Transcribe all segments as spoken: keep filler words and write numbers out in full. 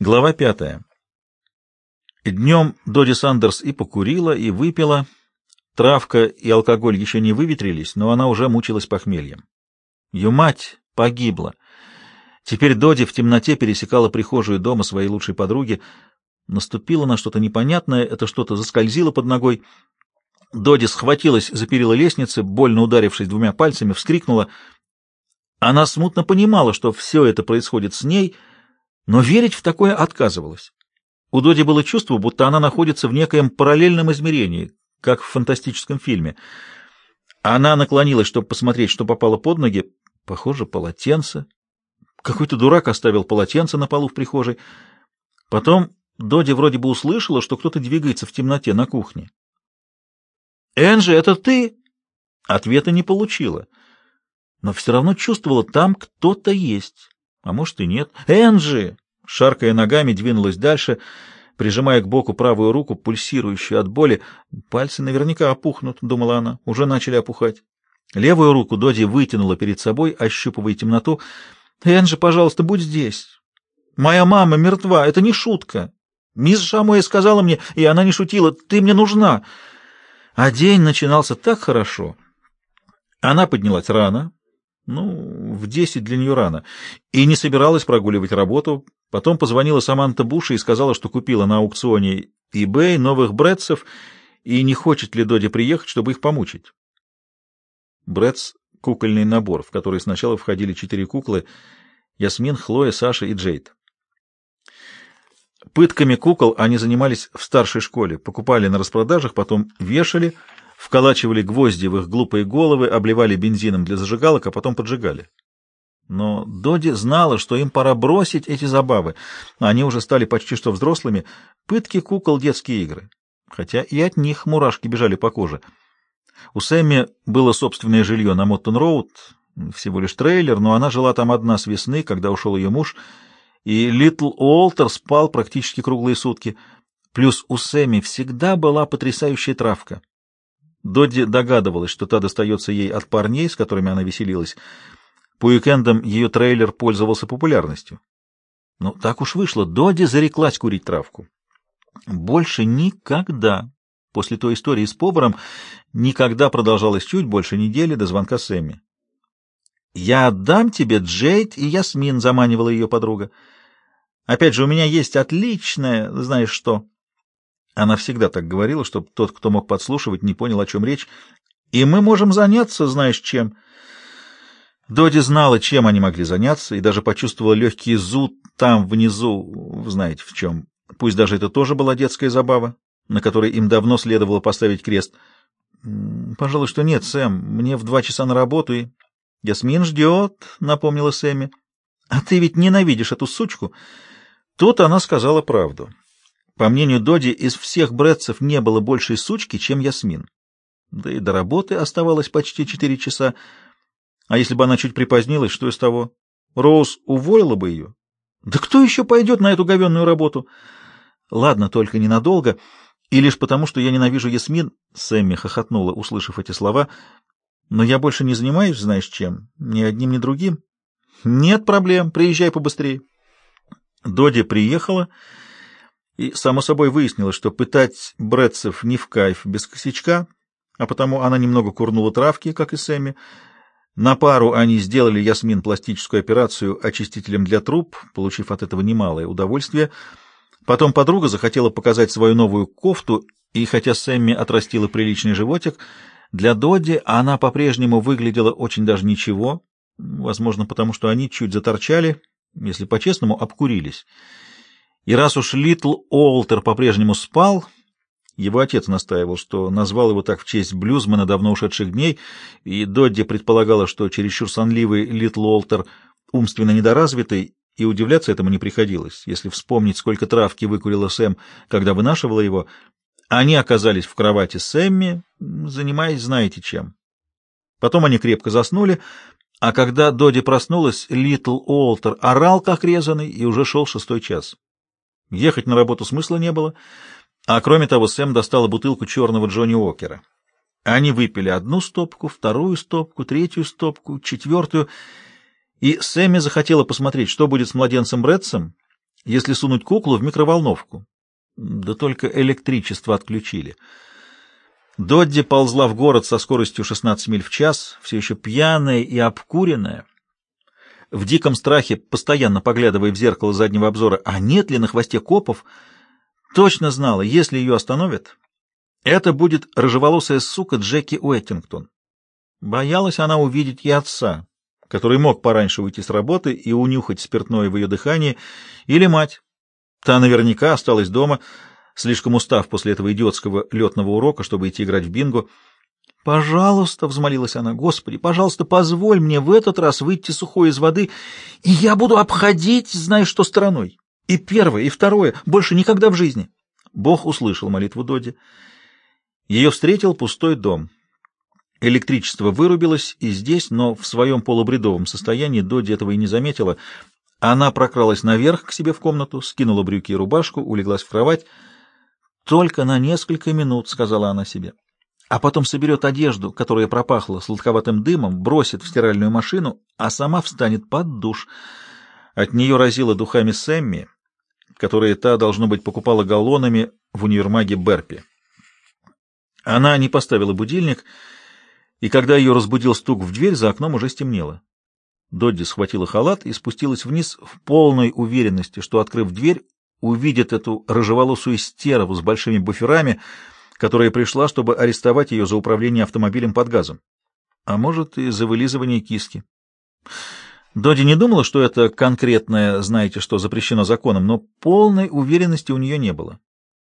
Глава пятая. Днем Доди Сандерс и покурила, и выпила. Травка и алкоголь еще не выветрились, но она уже мучилась похмельем. Ее мать погибла. Теперь Доди в темноте пересекала прихожую дома своей лучшей подруги. Наступило на что-то непонятное, это что-то заскользило под ногой. Доди схватилась за перила лестницы, больно ударившись двумя пальцами, вскрикнула. Она смутно понимала, что все это происходит с ней, но верить в такое отказывалась. У Доди было чувство, будто она находится в некоем параллельном измерении, как в фантастическом фильме. Она наклонилась, чтобы посмотреть, что попало под ноги. Похоже, полотенце. Какой-то дурак оставил полотенце на полу в прихожей. Потом Доди вроде бы услышала, что кто-то двигается в темноте на кухне. «Энджи, это ты?» Ответа не получила, но все равно чувствовала, там кто-то есть. А может и нет. «Энджи!» Шаркая ногами, двинулась дальше, прижимая к боку правую руку, пульсирующую от боли. «Пальцы наверняка опухнут», — думала она. Уже начали опухать. Левую руку Доди вытянула перед собой, ощупывая темноту. «Энджи, пожалуйста, будь здесь. Моя мама мертва, это не шутка. Мисс Шамуэ сказала мне, и она не шутила, ты мне нужна». А день начинался так хорошо. Она поднялась рано, ну, в десять для нее рано, и не собиралась прогуливать работу. Потом позвонила Саманта Буша и сказала, что купила на аукционе eBay новых брэдсов и не хочет ли Доди приехать, чтобы их помучить. Брэдс — кукольный набор, в который сначала входили четыре куклы — Ясмин, Хлоя, Саша и Джейд. Пытками кукол они занимались в старшей школе, покупали на распродажах, потом вешали, вколачивали гвозди в их глупые головы, обливали бензином для зажигалок, а потом поджигали. Но Доди знала, что им пора бросить эти забавы. Они уже стали почти что взрослыми. Пытки кукол — детские игры. Хотя и от них мурашки бежали по коже. У Сэмми было собственное жилье на Моттон-Роуд, всего лишь трейлер, но она жила там одна с весны, когда ушел ее муж, и Литл Уолтер спал практически круглые сутки. Плюс у Сэмми всегда была потрясающая травка. Додди догадывалась, что та достается ей от парней, с которыми она веселилась. По уикендам ее трейлер пользовался популярностью. Но так уж вышло, Додди зареклась курить травку. Больше никогда, после той истории с поваром, никогда продолжалось чуть больше недели до звонка Сэмми. «Я отдам тебе Джейд и Ясмин», — заманивала ее подруга. «Опять же, у меня есть отличное, знаешь что». Она всегда так говорила, чтобы тот, кто мог подслушивать, не понял, о чем речь. «И мы можем заняться, знаешь, чем». Доди знала, чем они могли заняться, и даже почувствовала легкий зуд там, внизу, знаете в чем. Пусть даже это тоже была детская забава, на которой им давно следовало поставить крест. «Пожалуй, что нет, Сэм, мне в два часа на работу, и...» «Ясмин ждет», — напомнила Сэмми. «А ты ведь ненавидишь эту сучку». Тут она сказала правду. По мнению Доди, из всех брэдсов не было большей сучки, чем Ясмин. Да и до работы оставалось почти четыре часа. А если бы она чуть припозднилась, что из того? Роуз уволила бы ее. Да кто еще пойдет на эту говенную работу? Ладно, только ненадолго. И лишь потому, что я ненавижу Ясмин, Сэмми хохотнула, услышав эти слова. Но я больше не занимаюсь, знаешь чем, ни одним, ни другим. Нет проблем, приезжай побыстрее. Доди приехала, и, само собой, выяснилось, что пытать брэдсов не в кайф без косячка, а потому она немного курнула травки, как и Сэмми. На пару они сделали Ясмин пластическую операцию очистителем для труб, получив от этого немалое удовольствие. Потом подруга захотела показать свою новую кофту, и хотя Сэмми отрастила приличный животик, для Додди она по-прежнему выглядела очень даже ничего, возможно, потому что они чуть заторчали, если по-честному, обкурились. И раз уж Литл Уолтер по-прежнему спал, его отец настаивал, что назвал его так в честь блюзмена давно ушедших дней, и Додди предполагала, что чересчур сонливый Литл Уолтер умственно недоразвитый, и удивляться этому не приходилось, если вспомнить, сколько травки выкурила Сэм, когда вынашивала его. Они оказались в кровати Сэмми, занимаясь знаете чем. Потом они крепко заснули, а когда Доди проснулась, Литл Уолтер орал как резаный, и уже шел шестой час. Ехать на работу смысла не было, а кроме того Сэм достала бутылку черного Джонни Уокера. Они выпили одну стопку, вторую стопку, третью стопку, четвертую, и Сэмми захотела посмотреть, что будет с младенцем Брэдсом, если сунуть куклу в микроволновку. Да только электричество отключили. Додди ползла в город со скоростью шестнадцать миль в час, все еще пьяная и обкуренная, в диком страхе, постоянно поглядывая в зеркало заднего обзора, а нет ли на хвосте копов, точно знала, если ее остановят, это будет рыжеволосая сука Джеки Уэттингтон. Боялась она увидеть и отца, который мог пораньше уйти с работы и унюхать спиртное в ее дыхании, или мать. Та наверняка осталась дома, слишком устав после этого идиотского летного урока, чтобы идти играть в бинго. «Пожалуйста», — взмолилась она, — «Господи, пожалуйста, позволь мне в этот раз выйти сухой из воды, и я буду обходить, знаешь что, стороной. И первое, и второе, больше никогда в жизни». Бог услышал молитву Додди. Ее встретил пустой дом. Электричество вырубилось и здесь, но в своем полубредовом состоянии Додди этого и не заметила. Она прокралась наверх к себе в комнату, скинула брюки и рубашку, улеглась в кровать. «Только на несколько минут», — сказала она себе. А потом соберет одежду, которая пропахла сладковатым дымом, бросит в стиральную машину, а сама встанет под душ. От нее разило духами Сэмми, которые та, должно быть, покупала галлонами в универмаге Берпи. Она не поставила будильник, и когда ее разбудил стук в дверь, за окном уже стемнело. Додди схватила халат и спустилась вниз в полной уверенности, что, открыв дверь, увидит эту рыжеволосую стерву с большими буферами, которая пришла, чтобы арестовать ее за управление автомобилем под газом. А может, и за вылизывание киски. Додди не думала, что это конкретное, знаете что, запрещено законом, но полной уверенности у нее не было.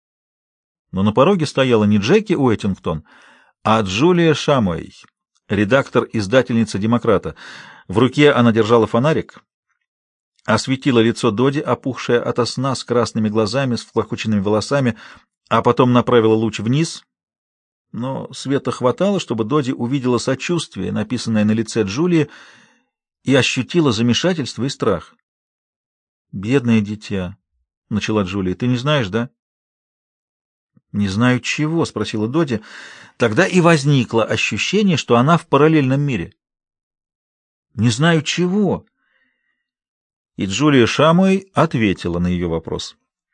Но на пороге стояла не Джеки Уэттингтон, а Джулия Шамуэй, редактор-издательница «Демократа». В руке она держала фонарик, осветила лицо Додди, опухшее ото сна, с красными глазами, с всклокоченными волосами, а потом направила луч вниз, но света хватало, чтобы Додди увидела сочувствие, написанное на лице Джулии, и ощутила замешательство и страх. «Бедное дитя», — начала Джулия, — «ты не знаешь, да?» «Не знаю чего», — спросила Додди. Тогда и возникло ощущение, что она в параллельном мире. «Не знаю чего». И Джулия Шамуэй ответила на ее вопрос.